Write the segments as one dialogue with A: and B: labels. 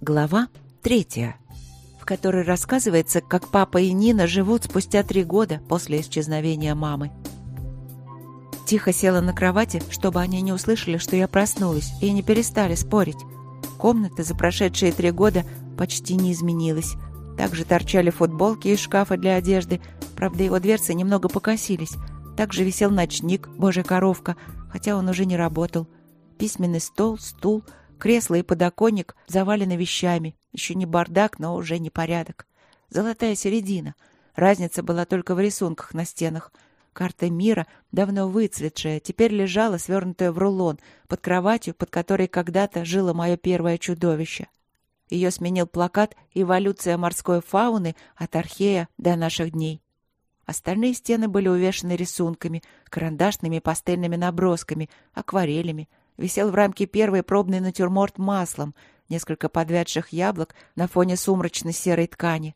A: Глава 3, в которой рассказывается, как папа и Нина живут спустя 3 года после исчезновения мамы. Тихо села на кровати, чтобы они не услышали, что я проснулась, и не перестали спорить. Комната за прошедшие 3 года почти не изменилась. Также торчали футболки из шкафа для одежды, правда, его дверцы немного покосились. Также висел ночник, божья коровка, хотя он уже не работал. Письменный стол, стул, кресло и подоконник завалены вещами. Еще не бардак, но уже не порядок. Золотая середина. Разница была только в рисунках на стенах. Карта мира, давно выцветшая, теперь лежала, свернутая в рулон, под кроватью, под которой когда-то жило мое первое чудовище. Ее сменил плакат «Эволюция морской фауны от архея до наших дней». Остальные стены были увешаны рисунками, карандашными и пастельными набросками, акварелями. Висел в рамке первый пробный натюрморт маслом, несколько подвядших яблок на фоне сумрачной серой ткани.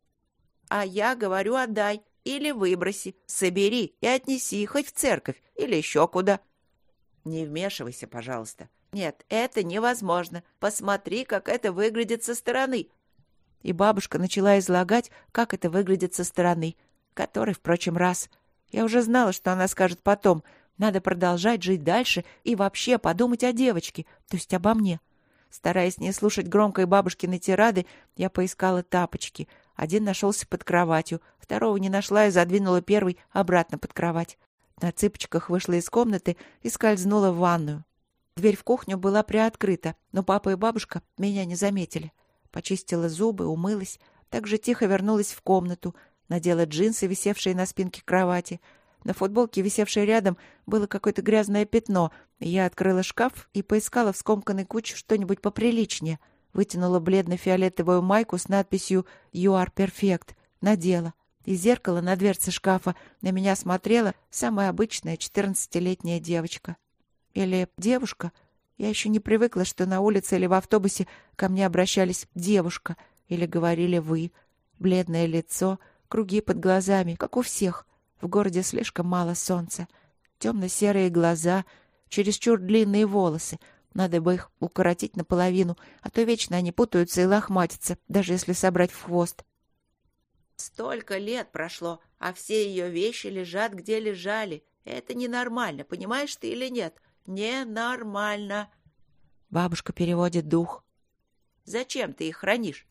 A: «А я говорю, отдай или выброси, собери и отнеси хоть в церковь или еще куда». «Не вмешивайся, пожалуйста». «Нет, это невозможно. Посмотри, как это выглядит со стороны». И бабушка начала излагать, как это выглядит со стороны, который, впрочем, раз. Я уже знала, что она скажет потом. Надо продолжать жить дальше и вообще подумать о девочке, то есть обо мне. Стараясь не слушать громкой бабушкиной тирады, я поискала тапочки. Один нашелся под кроватью, второго не нашла и задвинула первый обратно под кровать. На цыпочках вышла из комнаты и скользнула в ванную. Дверь в кухню была приоткрыта, но папа и бабушка меня не заметили. Почистила зубы, умылась, так же тихо вернулась в комнату, надела джинсы, висевшие на спинке кровати. На футболке, висевшей рядом, было какое-то грязное пятно, и я открыла шкаф и поискала в скомканной куче что-нибудь поприличнее. Вытянула бледно-фиолетовую майку с надписью «You are perfect», надела. Из зеркала на дверце шкафа на меня смотрела самая обычная 14-летняя девочка. Или девушка. Я еще не привыкла, что на улице или в автобусе ко мне обращались «девушка» или говорили «вы». Бледное лицо, круги под глазами, как у всех. В городе слишком мало солнца. Темно-серые глаза, чересчур длинные волосы. Надо бы их укоротить наполовину, а то вечно они путаются и лохматятся, даже если собрать в хвост. Столько лет прошло, а все ее вещи лежат, где лежали. Это ненормально, понимаешь ты или нет? Ненормально. Бабушка переводит дух. Зачем ты их хранишь?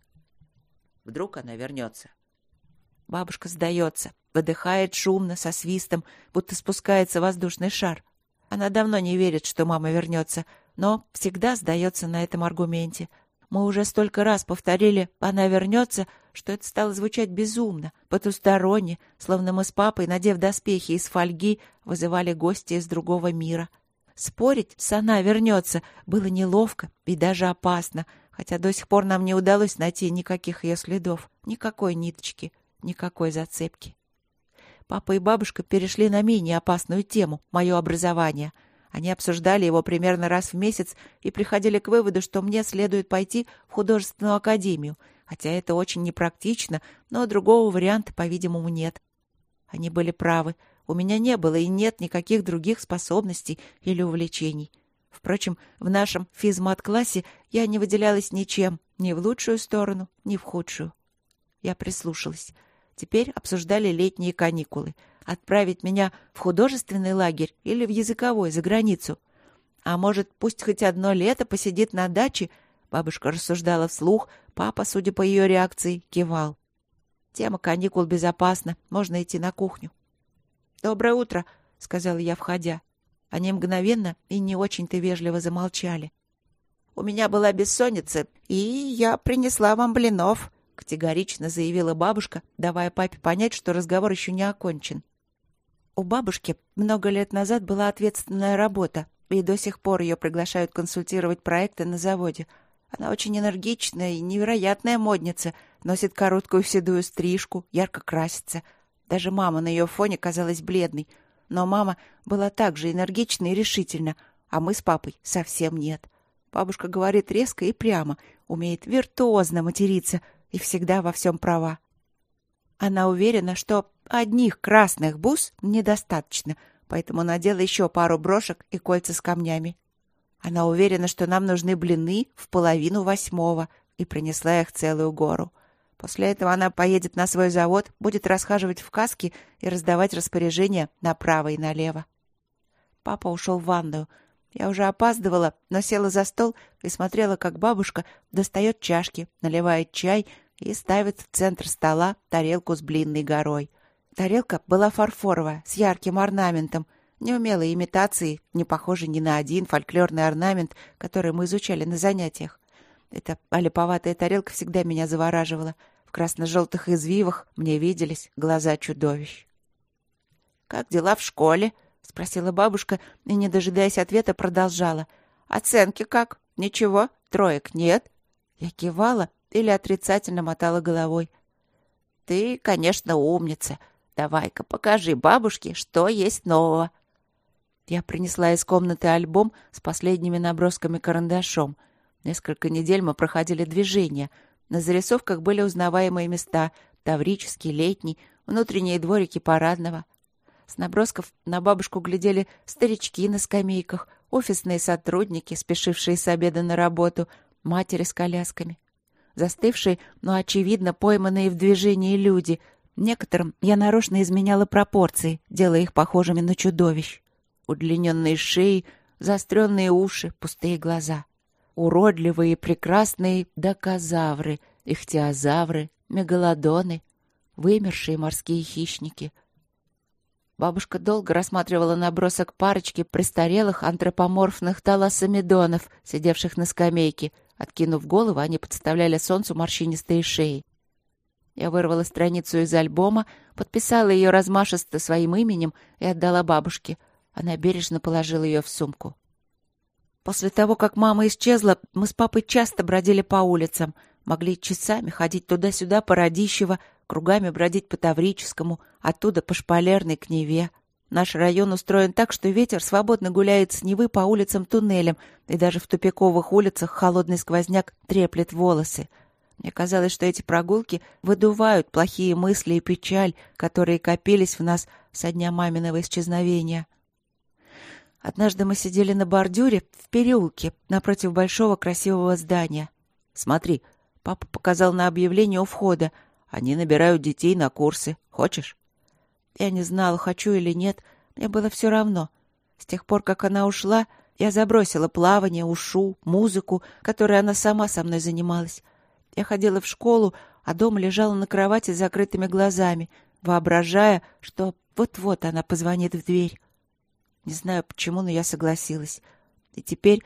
A: Вдруг она вернется. Бабушка сдается, выдыхает шумно, со свистом, будто спускается воздушный шар. Она давно не верит, что мама вернется, но всегда сдается на этом аргументе. Мы уже столько раз повторили «она вернется», что это стало звучать безумно, потусторонне, словно мы с папой, надев доспехи из фольги, вызывали гостя из другого мира. Спорить с «она вернется» было неловко и даже опасно, хотя до сих пор нам не удалось найти никаких ее следов, никакой ниточки, никакой зацепки. Папа и бабушка перешли на менее опасную тему — мое образование. Они обсуждали его примерно раз в месяц и приходили к выводу, что мне следует пойти в художественную академию, хотя это очень непрактично, но другого варианта, по-видимому, нет. Они были правы. У меня не было и нет никаких других способностей или увлечений. Впрочем, в нашем физмат-классе я не выделялась ничем, ни в лучшую сторону, ни в худшую. Я прислушалась. Теперь обсуждали летние каникулы. Отправить меня в художественный лагерь или в языковой за границу. А может, пусть хоть одно лето посидит на даче? Бабушка рассуждала вслух, папа, судя по ее реакции, кивал. Тема каникул безопасна, можно идти на кухню. «Доброе утро», — сказала я, входя. Они мгновенно и не очень-то вежливо замолчали. «У меня была бессонница, и я принесла вам блинов», — категорично заявила бабушка, давая папе понять, что разговор еще не окончен. У бабушки много лет назад была ответственная работа, и до сих пор ее приглашают консультировать проекты на заводе. Она очень энергичная и невероятная модница, носит короткую седую стрижку, ярко красится. Даже мама на ее фоне казалась бледной. Но мама была также энергична и решительна, а мы с папой совсем нет. Бабушка говорит резко и прямо, умеет виртуозно материться и всегда во всем права. Она уверена, что одних красных бус недостаточно, поэтому надела еще пару брошек и кольца с камнями. Она уверена, что нам нужны блины в 7:30, и принесла их целую гору. После этого она поедет на свой завод, будет расхаживать в каске и раздавать распоряжения направо и налево. Папа ушел в ванную. Я уже опаздывала, но села за стол и смотрела, как бабушка достает чашки, наливает чай и ставит в центр стола тарелку с блинной горой. Тарелка была фарфоровая, с ярким орнаментом, неумелой имитацией, не похожей ни на один фольклорный орнамент, который мы изучали на занятиях. Эта олиповатая тарелка всегда меня завораживала. В красно-желтых извивах мне виделись глаза чудовищ. «Как дела в школе?» — спросила бабушка и, не дожидаясь ответа, продолжала. «Оценки как? Ничего? Троек нет?» Я кивала или отрицательно мотала головой. «Ты, конечно, умница. Давай-ка покажи бабушке, что есть нового». Я принесла из комнаты альбом с последними набросками карандашом. Несколько недель мы проходили движения. На зарисовках были узнаваемые места: Таврический, Летний, внутренние дворики Парадного. С набросков на бабушку глядели старички на скамейках, офисные сотрудники, спешившие с обеда на работу, матери с колясками. Застывшие, но, очевидно, пойманные в движении люди. Некоторым я нарочно изменяла пропорции, делая их похожими на чудовищ. Удлиненные шеи, заостренные уши, пустые глаза. Уродливые и прекрасные докозавры, ихтиозавры, мегалодоны, вымершие морские хищники. Бабушка долго рассматривала набросок парочки престарелых антропоморфных талассомедонов, сидевших на скамейке. Откинув голову, они подставляли солнцу морщинистые шеи. Я вырвала страницу из альбома, подписала ее размашисто своим именем и отдала бабушке. Она бережно положила ее в сумку. После того, как мама исчезла, мы с папой часто бродили по улицам. Могли часами ходить туда-сюда по Радищево, кругами бродить по Таврическому, оттуда по Шпалерной к Неве. Наш район устроен так, что ветер свободно гуляет с Невы по улицам-туннелям, и даже в тупиковых улицах холодный сквозняк треплет волосы. Мне казалось, что эти прогулки выдувают плохие мысли и печаль, которые копились в нас со дня маминого исчезновения. Однажды мы сидели на бордюре в переулке напротив большого красивого здания. «Смотри», — папа показал на объявление у входа, — «они набирают детей на курсы. Хочешь?» Я не знала, хочу или нет, мне было все равно. С тех пор, как она ушла, я забросила плавание, ушу, музыку, которой она сама со мной занималась. Я ходила в школу, а дома лежала на кровати с закрытыми глазами, воображая, что вот-вот она позвонит в дверь. Не знаю почему, но я согласилась. И теперь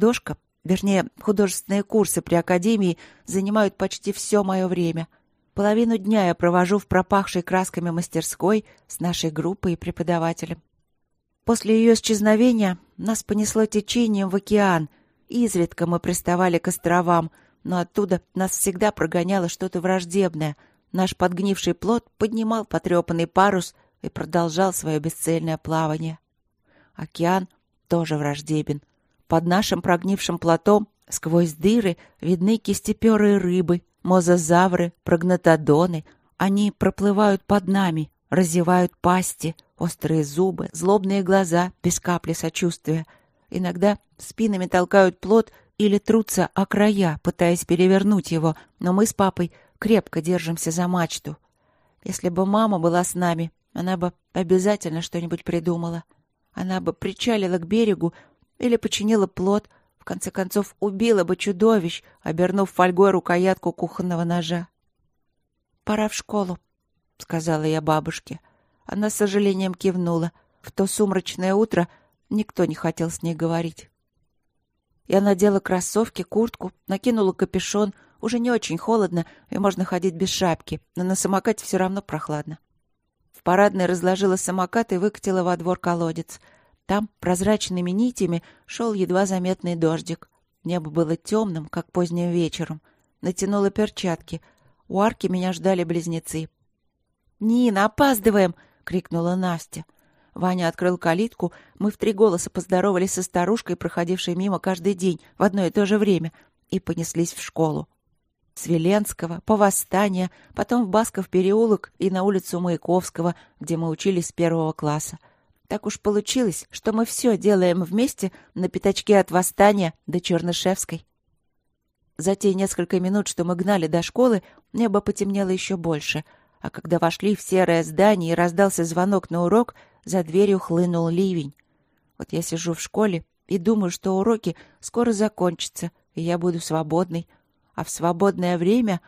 A: художественные курсы при академии занимают почти все мое время. Половину дня я провожу в пропахшей красками мастерской с нашей группой и преподавателем. После ее исчезновения нас понесло течением в океан. Изредка мы приставали к островам, но оттуда нас всегда прогоняло что-то враждебное. Наш подгнивший плот поднимал потрепанный парус и продолжал свое бесцельное плавание. Океан тоже враждебен. Под нашим прогнившим плотом сквозь дыры видны кистеперые рыбы, мозазавры, прогнатодоны. Они проплывают под нами, разевают пасти, острые зубы, злобные глаза, без капли сочувствия. Иногда спинами толкают плот или трутся о края, пытаясь перевернуть его, но мы с папой крепко держимся за мачту. Если бы мама была с нами, она бы обязательно что-нибудь придумала. Она бы причалила к берегу или починила плот, в конце концов убила бы чудовищ, обернув фольгой рукоятку кухонного ножа. «Пора в школу», — сказала я бабушке. Она с сожалением кивнула. В то сумрачное утро никто не хотел с ней говорить. Я надела кроссовки, куртку, накинула капюшон. Уже не очень холодно, и можно ходить без шапки, но на самокате все равно прохладно. В парадной разложила самокат и выкатила во двор колодец. Там прозрачными нитями шел едва заметный дождик. Небо было темным, как поздним вечером. Натянула перчатки. У арки меня ждали близнецы. «Нина, опаздываем!» — крикнула Настя. Ваня открыл калитку. Мы в три голоса поздоровались со старушкой, проходившей мимо каждый день в одно и то же время, и понеслись в школу. С Веленского, по Восстания, потом в Басков переулок и на улицу Маяковского, где мы учились с 1 класса. Так уж получилось, что мы все делаем вместе на пятачке от Восстания до Чернышевской. За те несколько минут, что мы гнали до школы, небо потемнело еще больше, а когда вошли в серое здание и раздался звонок на урок, за дверью хлынул ливень. Вот я сижу в школе и думаю, что уроки скоро закончатся, и я буду свободной. А в свободное время...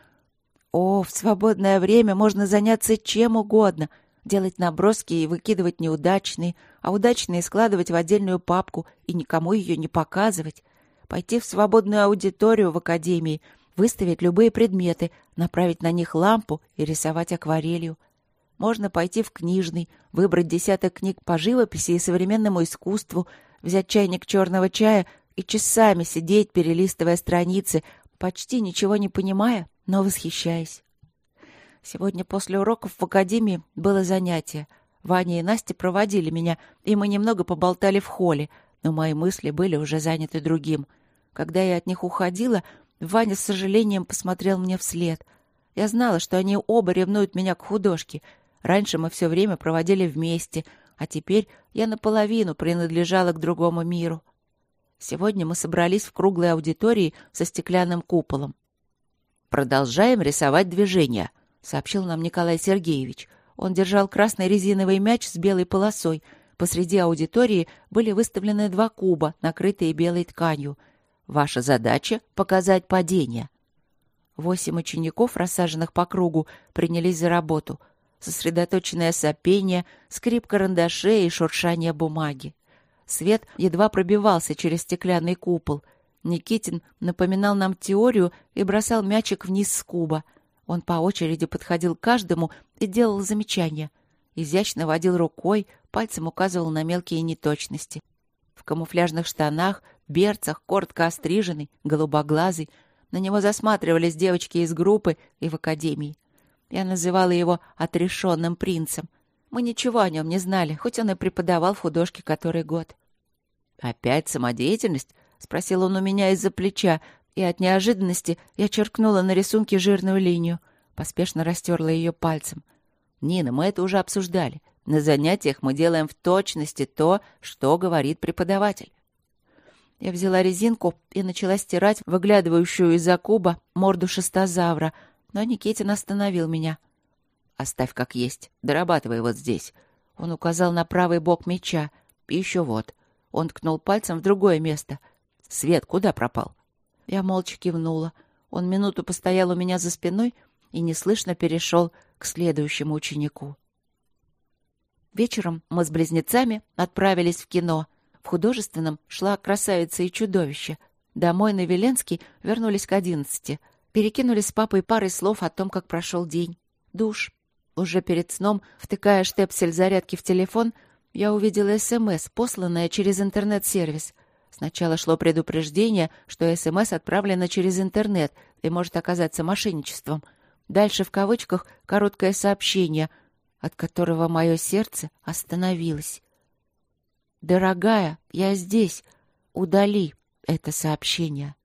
A: в свободное время можно заняться чем угодно, делать наброски и выкидывать неудачные, а удачные складывать в отдельную папку и никому ее не показывать. Пойти в свободную аудиторию в академии, выставить любые предметы, направить на них лампу и рисовать акварелью. Можно пойти в книжный, выбрать десяток книг по живописи и современному искусству, взять чайник черного чая и часами сидеть, перелистывая страницы, почти ничего не понимая, но восхищаясь. Сегодня после уроков в академии было занятие. Ваня и Настя проводили меня, и мы немного поболтали в холле, но мои мысли были уже заняты другим. Когда я от них уходила, Ваня с сожалением посмотрел мне вслед. Я знала, что они оба ревнуют меня к художке. Раньше мы все время проводили вместе, а теперь я наполовину принадлежала к другому миру. Сегодня мы собрались в круглой аудитории со стеклянным куполом. «Продолжаем рисовать движения», — сообщил нам Николай Сергеевич. Он держал красный резиновый мяч с белой полосой. Посреди аудитории были выставлены 2 куба, накрытые белой тканью. Ваша задача — показать падение. 8 учеников, рассаженных по кругу, принялись за работу. Сосредоточенное сопение, скрип карандашей и шуршание бумаги. Свет едва пробивался через стеклянный купол. Никитин напоминал нам теорию и бросал мячик вниз с куба. Он по очереди подходил к каждому и делал замечания. Изящно водил рукой, пальцем указывал на мелкие неточности. В камуфляжных штанах, берцах, коротко остриженный, голубоглазый. На него засматривались девочки из группы и в академии. Я называла его «отрешенным принцем». Мы ничего о нем не знали, хоть он и преподавал в художке который год. «Опять самодеятельность?» — спросил он у меня из-за плеча, и от неожиданности я черкнула на рисунке жирную линию. Поспешно растерла ее пальцем. «Нина, мы это уже обсуждали. На занятиях мы делаем в точности то, что говорит преподаватель». Я взяла резинку и начала стирать выглядывающую из-за куба морду шестозавра, но Никитин остановил меня. «Оставь как есть, дорабатывай вот здесь». Он указал на правый бок мяча. «И еще вот». Он ткнул пальцем в другое место. «Свет куда пропал?» Я молча кивнула. Он минуту постоял у меня за спиной и неслышно перешел к следующему ученику. Вечером мы с близнецами отправились в кино. В художественном шла «Красавица и чудовище». Домой на Веленский вернулись к 11. Перекинулись с папой парой слов о том, как прошел день. Душ. Уже перед сном, втыкая штепсель зарядки в телефон, я увидела СМС, посланное через интернет-сервис. Сначала шло предупреждение, что СМС отправлено через интернет и может оказаться мошенничеством. Дальше в кавычках короткое сообщение, от которого мое сердце остановилось. «Дорогая, я здесь. Удали это сообщение».